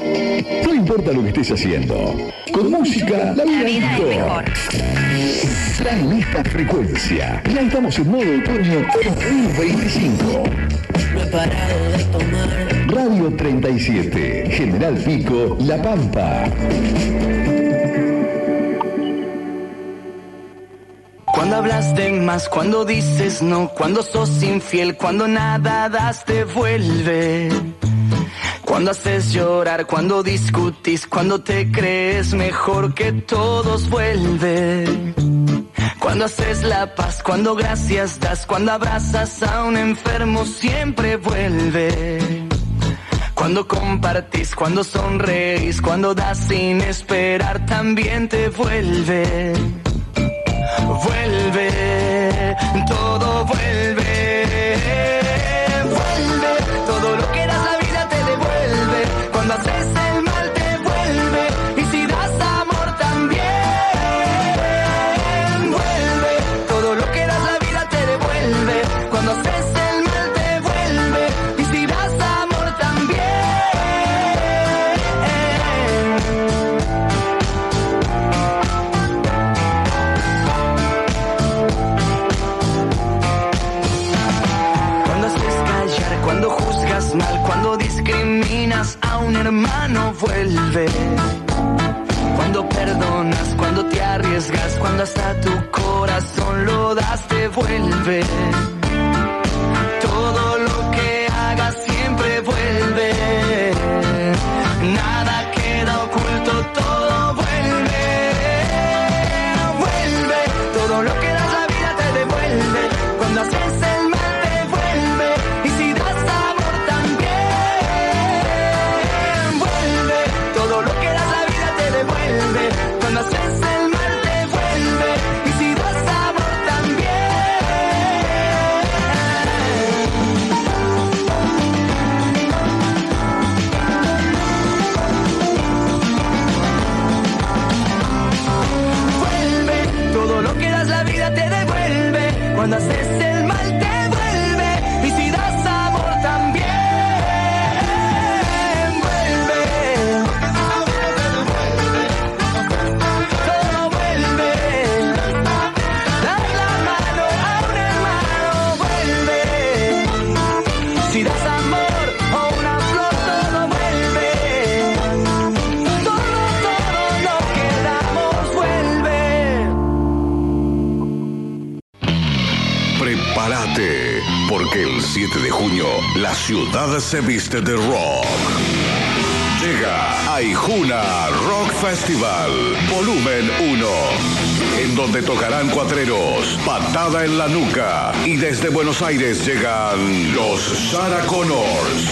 No importa lo que estés haciendo, con música la vida es mejor. Está en esta frecuencia. Ya estamos en modo otoño 2025. No he parado de tomar. Radio 37, General Pico, La Pampa. Cuando hablas de más, cuando dices no, cuando sos infiel, cuando nada das te vuelve. Cuando haces llorar, cuando discutís, cuando te crees mejor que todos vuelve. Cuando haces la paz, cuando gracias das, cuando abrazas a un enfermo siempre vuelve. Cuando compartís, cuando sonreís, cuando das sin esperar también te vuelve. Vuelve, todo vuelve. Vuelve, todo lo que das la vida te devuelve. Cuando haces el mal te vuelve. Y si das amor también. Vuelve, todo lo que das la vida te devuelve. Cuando haces el mal te vuelve. Y si das amor también. Cuando juzgas mal, cuando discriminas a un hermano, vuelve. Cuando perdonas, cuando te arriesgas, cuando hasta tu corazón lo das, te vuelve. Todo lo que hagas siempre vuelve. Nada queda oculto, todo vuelve. Vuelve, todo lo que das la vida te devuelve. Cuando haces el mal te vuelve. Y si das amor también vuelve. Todo lo que das la vida te devuelve. Cuando haces el mal te vuelve. Y si das amor también. Vuelve, todo lo que das la vida te devuelve. Cuando haces el mal te vuelve. Y si das amor también vuelve. Todo vuelve. Das la mano a un hermano, vuelve. Si das amor o una flor, todo vuelve. Todo lo que damos vuelve. Prepárate, porque el 7 de junio la ciudad se viste de rock. Llega Aijuna Rock Festival, volumen 1, en donde tocarán Cuatreros, Patada en la Nuca, y desde Buenos Aires llegan los Sarah Connors.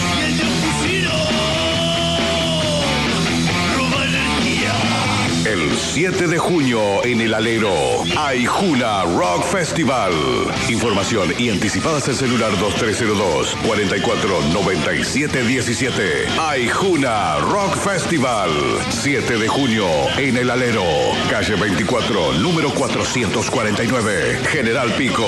El 7 de junio en El Alero, Aijuna Rock Festival. Información y anticipadas al celular 2302-449717. Aijuna Rock Festival, 7 de junio en El Alero, calle 24, número 449, General Pico.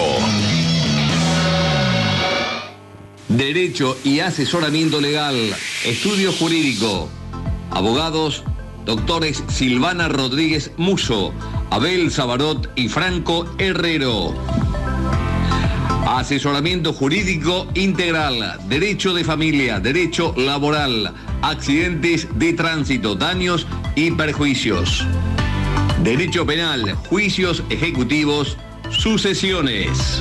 Derecho y asesoramiento legal, estudio jurídico, abogados, doctores Silvana Rodríguez Muso, Abel Sabarot y Franco Herrero. Asesoramiento jurídico integral, derecho de familia, derecho laboral, accidentes de tránsito, daños y perjuicios. Derecho penal, juicios ejecutivos, sucesiones.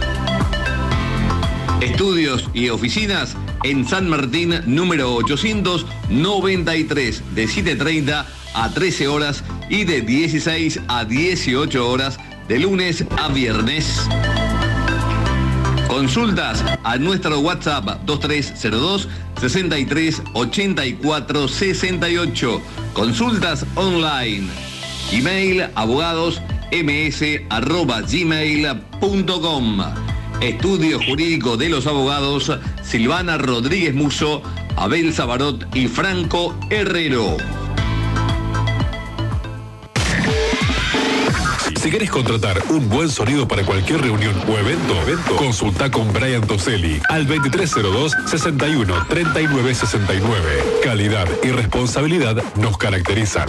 Estudios y oficinas en San Martín, número 893, de 7:30 a 13 horas y de 16 a 18 horas, de lunes a viernes. Consultas a nuestro WhatsApp 2302 63 84 68. Consultas online. Email abogadosms@gmail.com. Estudio Jurídico de los Abogados Silvana Rodríguez Muso, Abel Sabarot y Franco Herrero. Si querés contratar un buen sonido para cualquier reunión o evento, consulta con Brian Toselli al 2302-61-3969. Calidad y responsabilidad nos caracterizan.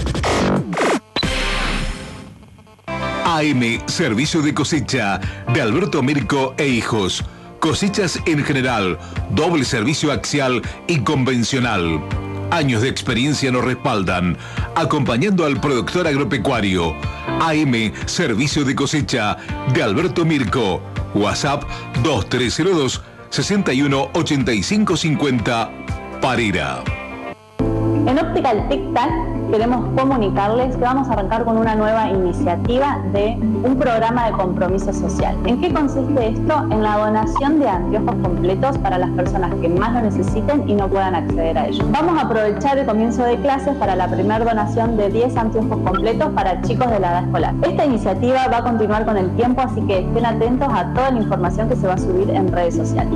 AM Servicio de Cosecha de Alberto Mirko e Hijos. Cosechas en general, doble servicio axial y convencional. Años de experiencia nos respaldan, acompañando al productor agropecuario. AM Servicio de Cosecha de Alberto Mirko. WhatsApp 2302 61 85 50 Parera. En Optical Tic Tac queremos comunicarles que vamos a arrancar con una nueva iniciativa de un programa de compromiso social. ¿En qué consiste esto? En la donación de anteojos completos para las personas que más lo necesiten y no puedan acceder a ellos. Vamos a aprovechar el comienzo de clases para la primera donación de 10 anteojos completos para chicos de la edad escolar. Esta iniciativa va a continuar con el tiempo, así que estén atentos a toda la información que se va a subir en redes sociales.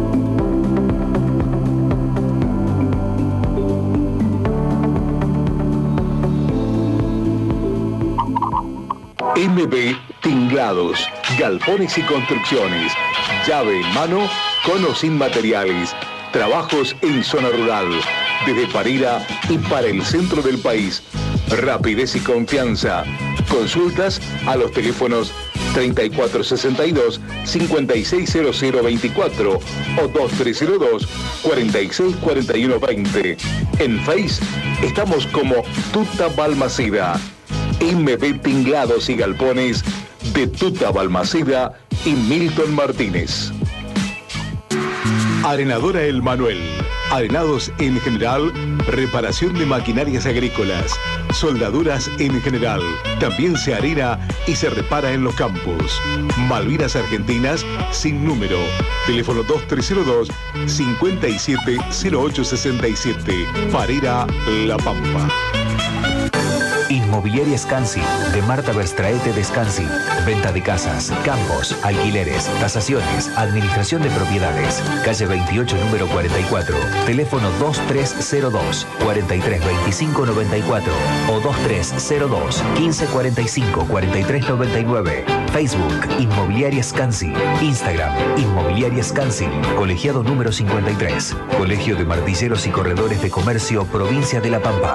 MB Tinglados, galpones y construcciones, llave en mano, con o sin materiales, trabajos en zona rural, desde Parera y para el centro del país. Rapidez y confianza. Consultas a los teléfonos 3462-560024 o 2302-464120. En Face estamos como Tuta Balmaceda. MB Tinglados y Galpones de Tuta Balmaceda y Milton Martínez. Arenadora El Manuel. Arenados en general, reparación de maquinarias agrícolas, soldaduras en general. También se arena y se repara en los campos. Malvinas Argentinas sin número. Teléfono 2302-570867. Parera, La Pampa. Inmobiliaria Scansi, de Marta Verstraete de Scansi. Venta de casas, campos, alquileres, tasaciones, administración de propiedades. Calle 28, número 44. Teléfono 2302-432594 o 2302-1545-4399. Facebook, Inmobiliaria Scansi. Instagram, Inmobiliaria Scansi. Colegiado número 53. Colegio de Martilleros y Corredores de Comercio, Provincia de La Pampa.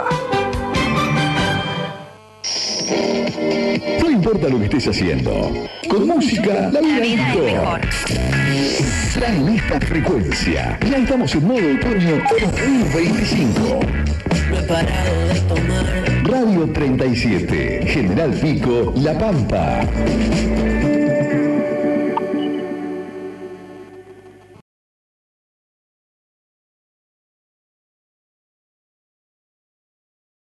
No importa lo que estés haciendo, con música la vida es mejor. En esta frecuencia, ya estamos en modo otoño 2025. No he parado de tomar. Radio 37, General Pico, La Pampa.